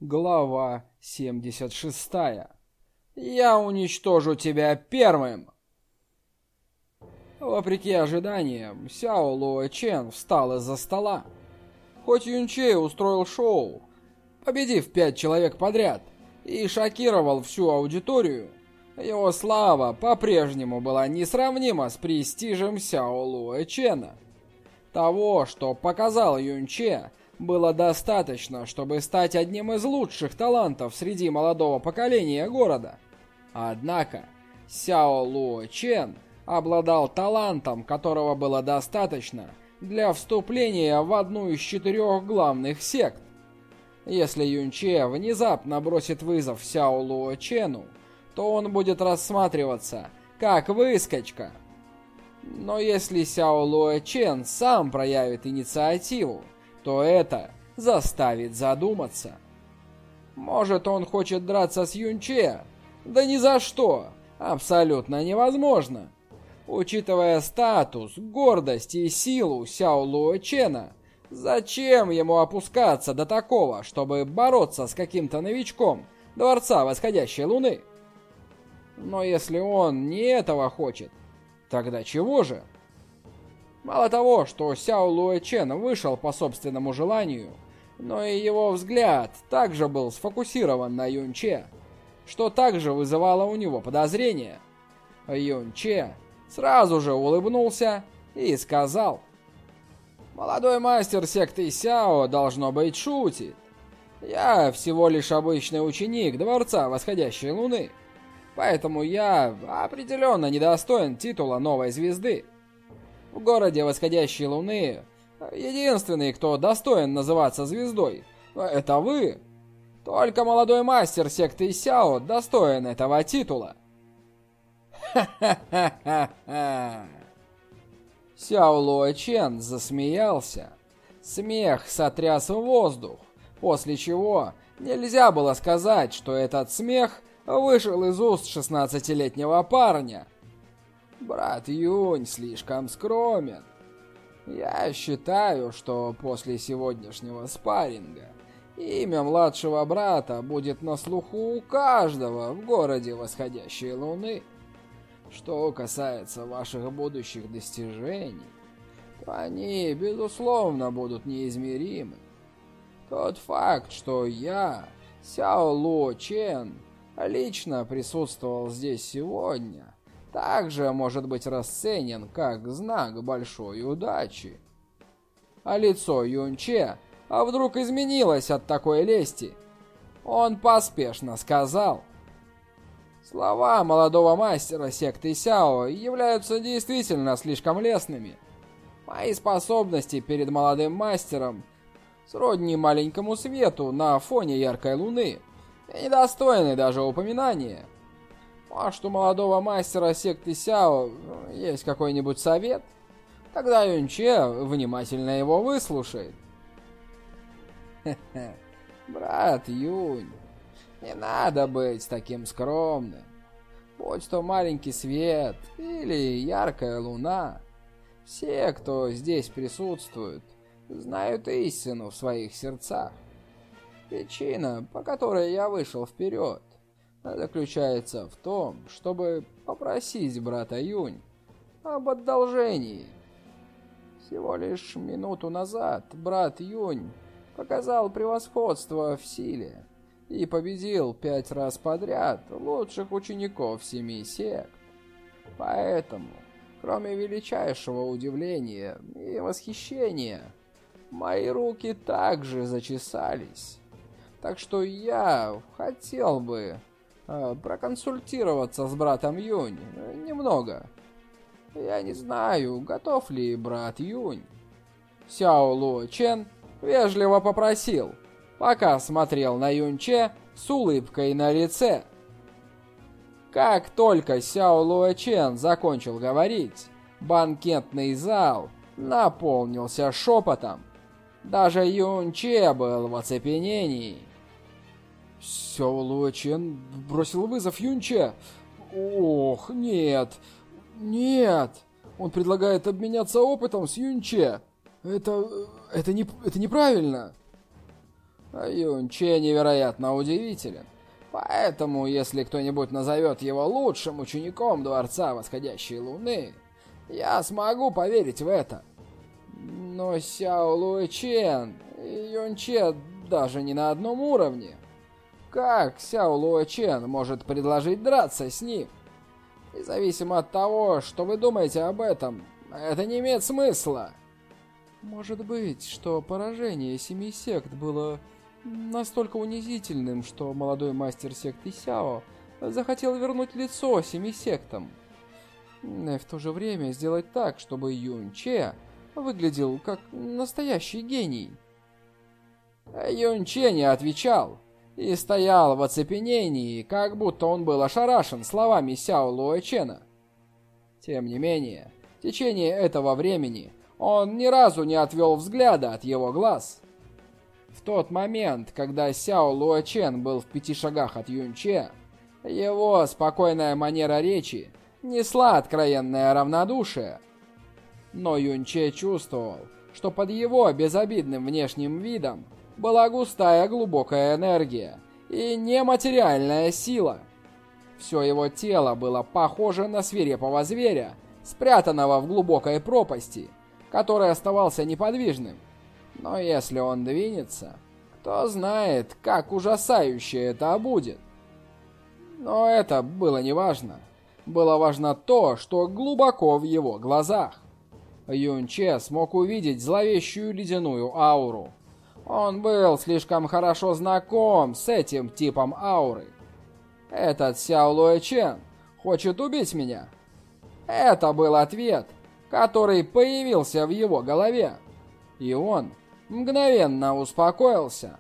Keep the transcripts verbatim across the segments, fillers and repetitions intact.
Глава семьдесят шесть. Я уничтожу тебя первым. Вопреки ожиданиям, Сяо Луэ Чен встал из-за стола. Хоть Юнчей устроил шоу, победив пять человек подряд, и шокировал всю аудиторию, его слава по-прежнему была несравнима с престижем Сяо Луэ Чена. Того, что показал Юнче, было достаточно, чтобы стать одним из лучших талантов среди молодого поколения города. Однако Сяо Луэ Чен обладал талантом, которого было достаточно для вступления в одну из четырех главных сект. Если Юнче внезапно бросит вызов Сяо Луэ Чену, то он будет рассматриваться как выскочка. Но если Сяо Луэ Чен сам проявит инициативу, то это заставит задуматься. Может, он хочет драться с Юнче? Да ни за что! Абсолютно невозможно! Учитывая статус, гордость и силу Сяо Луэ Чена, зачем ему опускаться до такого, чтобы бороться с каким-то новичком Дворца Восходящей Луны? Но если он не этого хочет, тогда чего же? Мало того, что Сяо Луэ Чен вышел по собственному желанию, но и его взгляд также был сфокусирован на Юнче, что также вызывало у него подозрения. Юнче сразу же улыбнулся и сказал: «Молодой мастер секты Сяо, должно быть, шутит. Я всего лишь обычный ученик Дворца Восходящей Луны, поэтому я определенно недостоин титула новой звезды. В городе Восходящей Луны единственный, кто достоин называться звездой, это вы. Только молодой мастер секты Сяо достоин этого титула». Ха-ха-ха-ха-ха. Сяо Луэ Чен засмеялся. Смех сотряс воздух, после чего нельзя было сказать, что этот смех вышел из уст шестнадцатилетнего парня. Брат Юнь слишком скромен. Я считаю, что после сегодняшнего спарринга имя младшего брата будет на слуху у каждого в городе Восходящей Луны. Что касается ваших будущих достижений, то они, безусловно, будут неизмеримы. Тот факт, что я, Сяо Луэ Чен, лично присутствовал здесь сегодня, также может быть расценен как знак большой удачи. А лицо Юнче а вдруг изменилось от такой лести. Он поспешно сказал: «Слова молодого мастера секты Сяо являются действительно слишком лестными. Мои способности перед молодым мастером сродни маленькому свету на фоне яркой луны и недостойны даже упоминания. Может, у молодого мастера секты Сяо есть какой-нибудь совет? Тогда Юнче внимательно его выслушает». Хе-хе, брат Юнь, не надо быть таким скромным. Будь то маленький свет или яркая луна, все, кто здесь присутствует, знают истину в своих сердцах. Причина, по которой я вышел вперед, заключается в том, чтобы попросить брата Юнь об одолжении. Всего лишь минуту назад брат Юнь показал превосходство в силе и победил пять раз подряд лучших учеников семи сект. Поэтому, кроме величайшего удивления и восхищения, мои руки также зачесались. Так что я хотел бы э, проконсультироваться с братом Юнь э, немного. Я не знаю, готов ли брат Юнь. Сяо Луэ Чен вежливо попросил, пока смотрел на Юнче с улыбкой на лице. Как только Сяо Луэ Чен закончил говорить, банкетный зал наполнился шепотом. Даже Юнче был в оцепенении. Сяо Луэ Чен бросил вызов Юнче. Ох, нет, нет. Он предлагает обменяться опытом с Юнче. Это... это не... это неправильно. Юнче невероятно удивителен. Поэтому, если кто-нибудь назовет его лучшим учеником Дворца Восходящей Луны, я смогу поверить в это. Но Сяо Луэчен и Юнче даже не на одном уровне. Как Сяо Луэчен может предложить драться с ним? Независимо от того, что вы думаете об этом, это не имеет смысла. Может быть, что поражение семи сект было настолько унизительным, что молодой мастер секты Сяо захотел вернуть лицо семи сектам. И в то же время сделать так, чтобы Юнче выглядел как настоящий гений. Юнче не отвечал и стоял в оцепенении, как будто он был ошарашен словами Сяо Луэчена. Тем не менее, в течение этого времени он ни разу не отвел взгляда от его глаз. В тот момент, когда Сяо Луэчен был в пяти шагах от Юнче, его спокойная манера речи несла откровенное равнодушие. Но Юнче чувствовал, что под его безобидным внешним видом была густая глубокая энергия и нематериальная сила. Все его тело было похоже на свирепого зверя, спрятанного в глубокой пропасти, который оставался неподвижным. Но если он двинется, кто знает, как ужасающе это будет. Но это было не важно. Было важно то, что глубоко в его глазах. Юнче смог увидеть зловещую ледяную ауру. Он был слишком хорошо знаком с этим типом ауры. Этот Сяо Луэчен хочет убить меня. Это был ответ, который появился в его голове. И он мгновенно успокоился.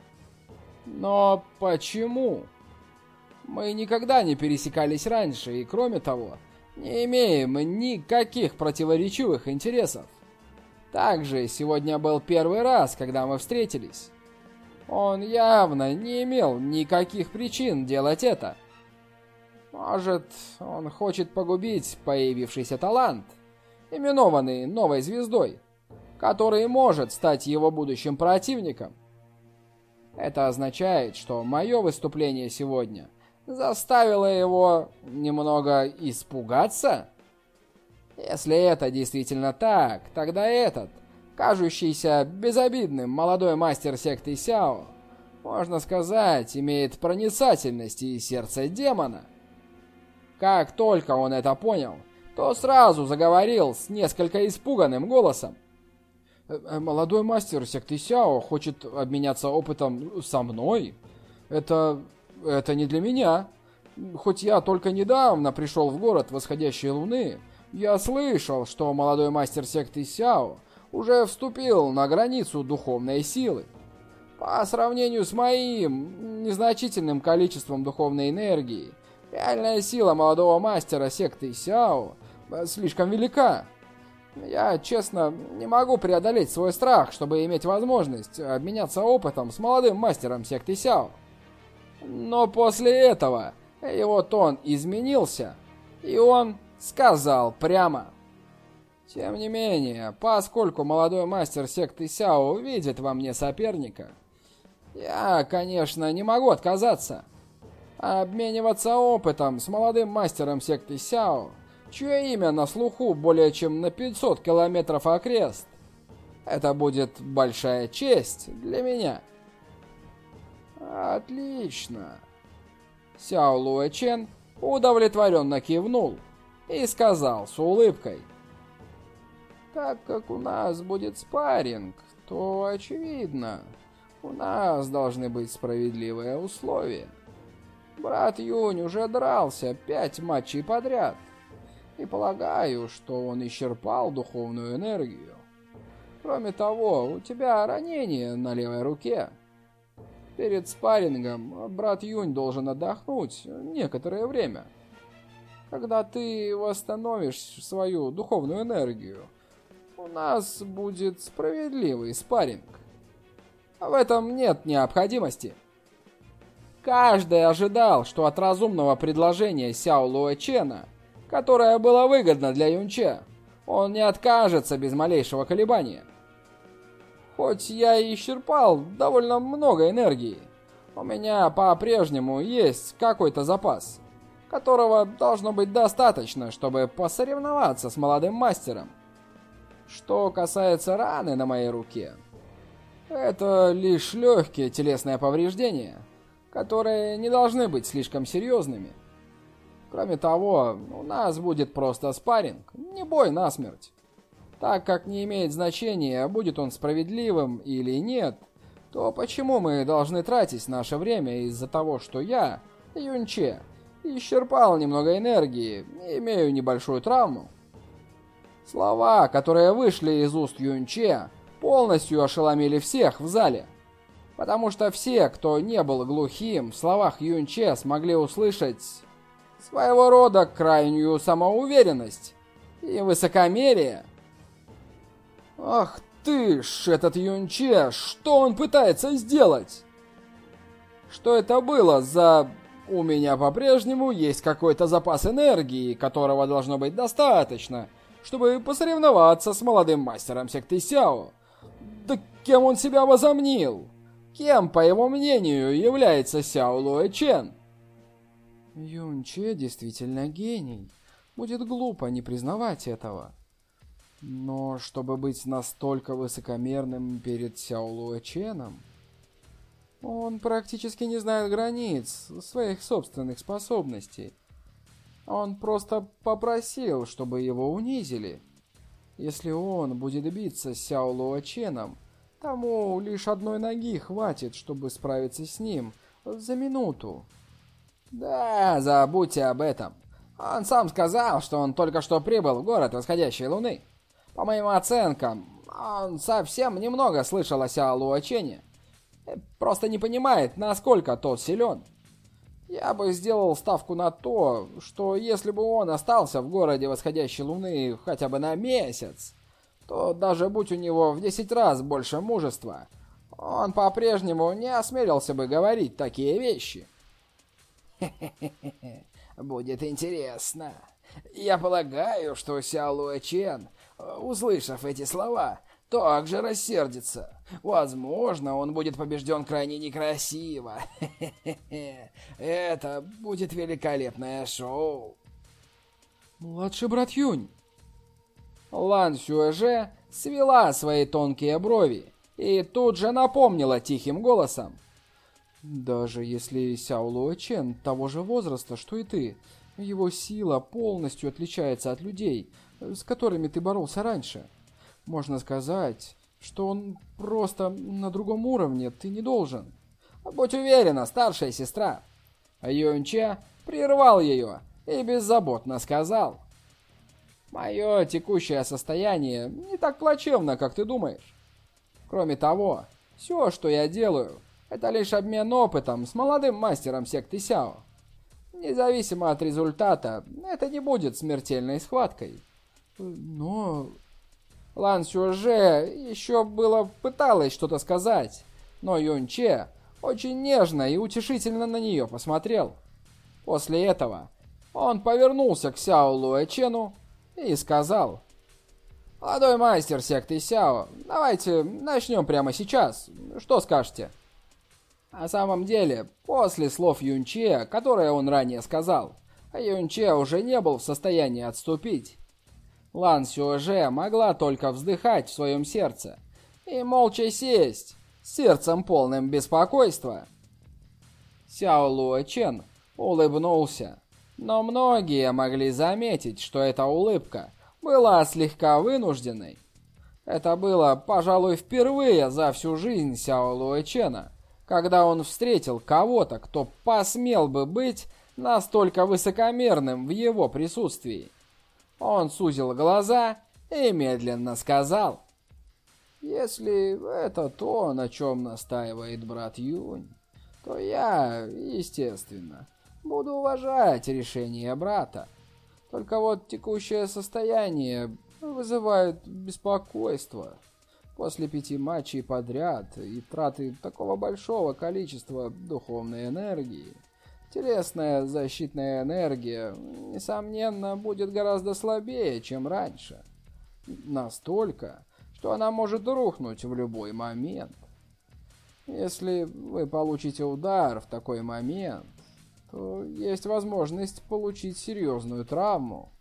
Но почему? Мы никогда не пересекались раньше, и кроме того, не имеем никаких противоречивых интересов. Также сегодня был первый раз, когда мы встретились. Он явно не имел никаких причин делать это. Может, он хочет погубить появившийся талант, именованный новой звездой, который может стать его будущим противником. Это означает, что мое выступление сегодня заставило его немного испугаться? Если это действительно так, тогда этот, кажущийся безобидным молодой мастер секты Сяо, можно сказать, имеет проницательность и сердце демона. Как только он это понял, то сразу заговорил с несколько испуганным голосом. «Молодой мастер секты Сяо хочет обменяться опытом со мной? Это... это не для меня. Хоть я только недавно пришел в город Восходящей Луны, я слышал, что молодой мастер секты Сяо уже вступил на границу духовной силы. По сравнению с моим незначительным количеством духовной энергии, реальная сила молодого мастера секты Сяо слишком велика. Я, честно, не могу преодолеть свой страх, чтобы иметь возможность обменяться опытом с молодым мастером секты Сяо. Но после этого его тон изменился, и он сказал прямо. Тем не менее, поскольку молодой мастер секты Сяо видит во мне соперника, я, конечно, не могу отказаться. Обмениваться опытом с молодым мастером секты Сяо, чье имя на слуху более чем на пятьсот километров окрест, это будет большая честь для меня. Отлично. Сяо Луэчен удовлетворенно кивнул и сказал с улыбкой. Так как у нас будет спарринг, то, очевидно, у нас должны быть справедливые условия. Брат Юнь уже дрался пять матчей подряд, и полагаю, что он исчерпал духовную энергию. Кроме того, у тебя ранение на левой руке. Перед спаррингом брат Юнь должен отдохнуть некоторое время. Когда ты восстановишь свою духовную энергию, у нас будет справедливый спарринг. В этом нет необходимости. Каждый ожидал, что от разумного предложения Сяо Луэчена, которое было выгодно для Юнче, он не откажется без малейшего колебания. Хоть я и исчерпал довольно много энергии, у меня по-прежнему есть какой-то запас, которого должно быть достаточно, чтобы посоревноваться с молодым мастером. Что касается раны на моей руке, это лишь легкие телесные повреждения, которые не должны быть слишком серьезными. Кроме того, у нас будет просто спарринг, не бой насмерть. Так как не имеет значения, будет он справедливым или нет, то почему мы должны тратить наше время из-за того, что я, Юнче, исчерпал немного энергии и имею небольшую травму? Слова, которые вышли из уст Юнче, полностью ошеломили всех в зале. Потому что все, кто не был глухим, в словах Юнче смогли услышать своего рода крайнюю самоуверенность и высокомерие. Ах ты ж, этот Юнче, что он пытается сделать? Что это было за... У меня по-прежнему есть какой-то запас энергии, которого должно быть достаточно, чтобы посоревноваться с молодым мастером секты Сяо. Да кем он себя возомнил? Кем, по его мнению, является Сяо Луэчен? Юнче действительно гений. Будет глупо не признавать этого. Но чтобы быть настолько высокомерным перед Сяо Луэченом, он практически не знает границ своих собственных способностей. Он просто попросил, чтобы его унизили. Если он будет биться с Сяо Луэченом, тому лишь одной ноги хватит, чтобы справиться с ним за минуту. Да, забудьте об этом. Он сам сказал, что он только что прибыл в город восходящей луны. По моим оценкам, он совсем немного слышал о Сяо Луэчене. Просто не понимает, насколько тот силен. Я бы сделал ставку на то, что если бы он остался в городе восходящей луны хотя бы на месяц, то даже будь у него в десять раз больше мужества, он по-прежнему не осмелился бы говорить такие вещи. Хе-хе-хе, будет интересно. Я полагаю, что Сяо Луэчен, услышав эти слова, также рассердится. Возможно, он будет побежден крайне некрасиво. Это будет великолепное шоу. Младший брат Юнь. Лан Сюэже свела свои тонкие брови и тут же напомнила тихим голосом. Даже если Сяо Луэчен того же возраста, что и ты, его сила полностью отличается от людей, с которыми ты боролся раньше. Можно сказать, что он просто на другом уровне, ты не должен. Будь уверена, старшая сестра. Юнче прервал ее и беззаботно сказал. Мое текущее состояние не так плачевно, как ты думаешь. Кроме того, все, что я делаю, это лишь обмен опытом с молодым мастером секты Сяо. Независимо от результата, это не будет смертельной схваткой. Но... Лан Сюэже еще было пыталась что-то сказать, но Юнче очень нежно и утешительно на нее посмотрел. После этого он повернулся к Сяо Луэчену и сказал: «Молодой мастер секты Сяо, давайте начнем прямо сейчас. Что скажете?» На самом деле, после слов Юнче, которые он ранее сказал, Юнче уже не был в состоянии отступить. Лан Сюэже могла только вздыхать в своем сердце и молча сесть, с сердцем полным беспокойства. Сяо Луэчен улыбнулся, но многие могли заметить, что эта улыбка была слегка вынужденной. Это было, пожалуй, впервые за всю жизнь Сяо Луэчена, когда он встретил кого-то, кто посмел бы быть настолько высокомерным в его присутствии. Он сузил глаза и медленно сказал: «Если это то, на чем настаивает брат Юнь, то я, естественно, буду уважать решение брата. Только вот текущее состояние вызывает беспокойство. После пяти матчей подряд и траты такого большого количества духовной энергии, телесная защитная энергия, несомненно, будет гораздо слабее, чем раньше. Настолько, что она может рухнуть в любой момент. Если вы получите удар в такой момент, то есть возможность получить серьезную травму.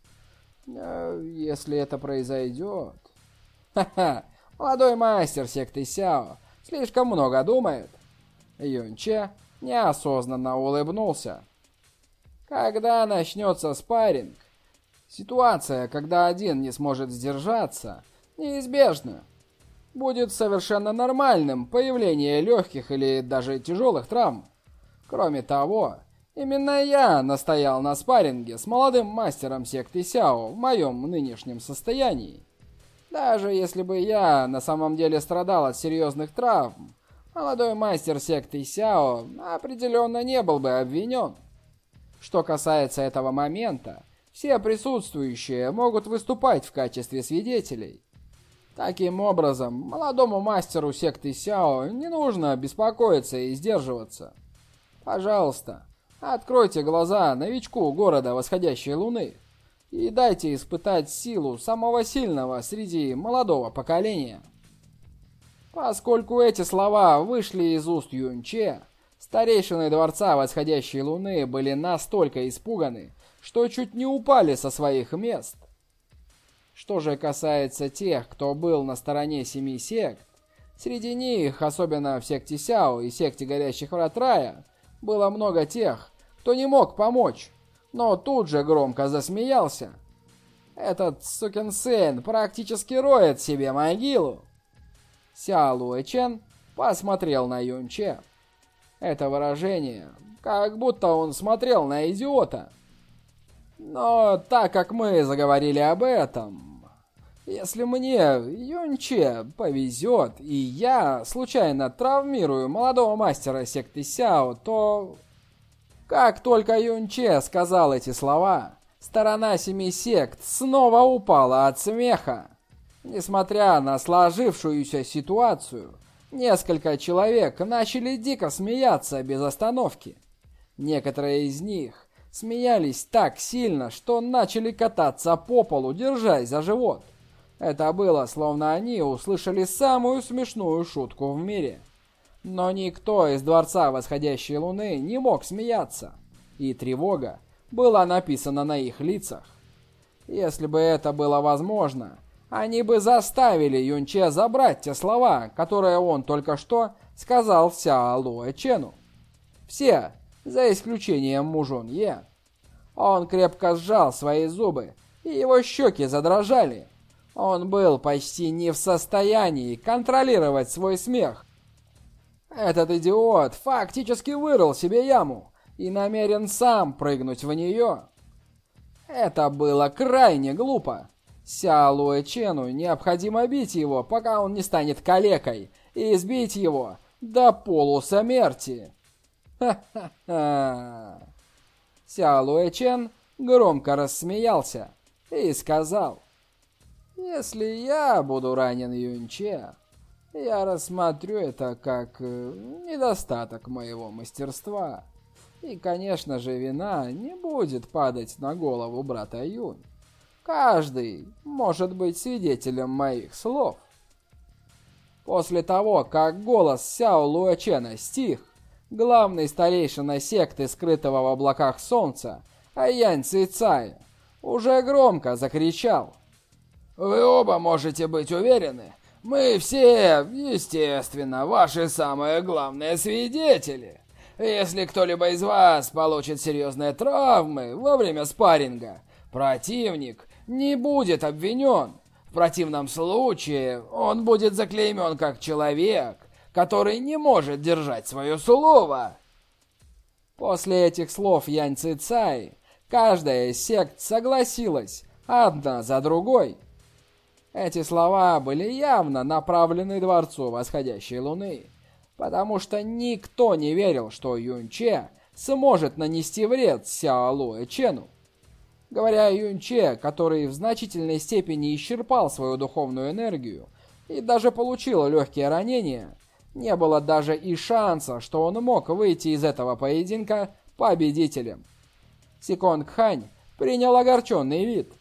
Если это произойдет... Ха-ха, молодой мастер секты Сяо слишком много думает. Юнче неосознанно улыбнулся. Когда начнется спарринг, ситуация, когда один не сможет сдержаться, неизбежна. Будет совершенно нормальным появление легких или даже тяжелых травм. Кроме того, именно я настоял на спарринге с молодым мастером секты Сяо в моем нынешнем состоянии. Даже если бы я на самом деле страдал от серьезных травм, молодой мастер секты Сяо определенно не был бы обвинен. Что касается этого момента, все присутствующие могут выступать в качестве свидетелей. Таким образом, молодому мастеру секты Сяо не нужно беспокоиться и сдерживаться. Пожалуйста, откройте глаза новичку города восходящей луны и дайте испытать силу самого сильного среди молодого поколения. Поскольку эти слова вышли из уст Юнче, старейшины Дворца Восходящей Луны были настолько испуганы, что чуть не упали со своих мест. Что же касается тех, кто был на стороне семи сект, среди них, особенно в секте Сяо и секте Горящих Врат Рая, было много тех, кто не мог помочь, но тут же громко засмеялся. Этот сукин сын практически роет себе могилу. Сяо Луэчен посмотрел на Юнче. Это выражение, как будто он смотрел на идиота. Но так как мы заговорили об этом, если мне, Юнче, повезет, и я случайно травмирую молодого мастера секты Сяо, то... Как только Юнче сказал эти слова, сторона семи сект снова упала от смеха. Несмотря на сложившуюся ситуацию, несколько человек начали дико смеяться без остановки. Некоторые из них смеялись так сильно, что начали кататься по полу, держась за живот. Это было, словно они услышали самую смешную шутку в мире. Но никто из Дворца Восходящей Луны не мог смеяться, и тревога была написана на их лицах. Если бы это было возможно, они бы заставили Юнче забрать те слова, которые он только что сказал Сяо Луэчену. Все, за исключением Мужун Е. Он крепко сжал свои зубы, и его щеки задрожали. Он был почти не в состоянии контролировать свой смех. Этот идиот фактически вырыл себе яму и намерен сам прыгнуть в нее. Это было крайне глупо. Сяо Луэчену необходимо бить его, пока он не станет калекой, и избить его до полусмерти. Ха-ха-ха. Сяо Луэчен громко рассмеялся и сказал: «Если я буду ранен Юнче, я рассмотрю это как недостаток моего мастерства. И, конечно же, вина не будет падать на голову брата Юнь. Каждый может быть свидетелем моих слов». После того, как голос Сяо Луэчена стих, главный старейшина секты, скрытого в облаках солнца, Янь Цицай, уже громко закричал: «Вы оба можете быть уверены, мы все, естественно, ваши самые главные свидетели. Если кто-либо из вас получит серьезные травмы во время спарринга, противник не будет обвинен. В противном случае он будет заклеймен как человек, который не может держать свое слово». После этих слов Янь Цицай, каждая из сект согласилась, одна за другой. Эти слова были явно направлены Дворцу Восходящей Луны, потому что никто не верил, что Юнче сможет нанести вред Сяо Луэчену. Говоря о Юнче, который в значительной степени исчерпал свою духовную энергию и даже получил легкие ранения, не было даже и шанса, что он мог выйти из этого поединка победителем. Секонг Хань принял огорченный вид.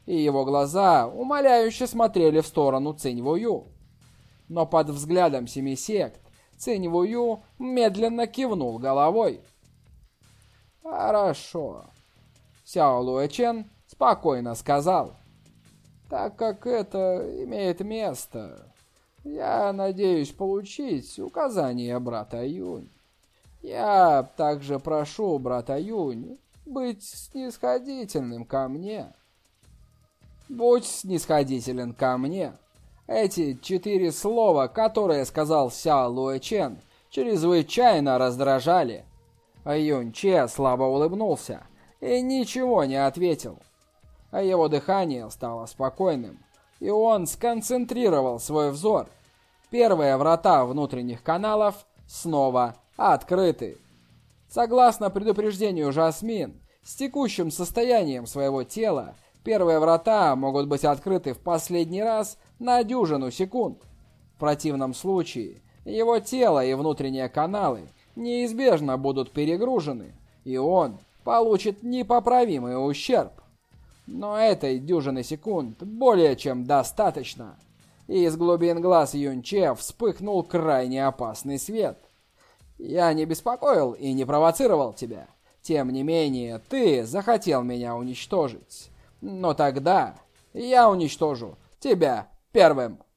и его глаза умоляюще смотрели в сторону Цинь-Вую. Но под взглядом семи сект Цинь-Вую медленно кивнул головой. «Хорошо», — Сяо Луэчен спокойно сказал. «Так как это имеет место, я надеюсь получить указание брата Юнь. Я также прошу брата Юнь быть снисходительным ко мне». «Будь снисходителен ко мне». Эти четыре слова, которые сказал Сяо Луэчен, чрезвычайно раздражали. А Юнь Че слабо улыбнулся и ничего не ответил. А его дыхание стало спокойным, и он сконцентрировал свой взор. Первые врата внутренних каналов снова открыты. Согласно предупреждению Жасмин, с текущим состоянием своего тела, первые врата могут быть открыты в последний раз на дюжину секунд. В противном случае его тело и внутренние каналы неизбежно будут перегружены, и он получит непоправимый ущерб. Но этой дюжины секунд более чем достаточно. И из глубин глаз Юнь Че вспыхнул крайне опасный свет. «Я не беспокоил и не провоцировал тебя. Тем не менее, ты захотел меня уничтожить. Но тогда я уничтожу тебя первым».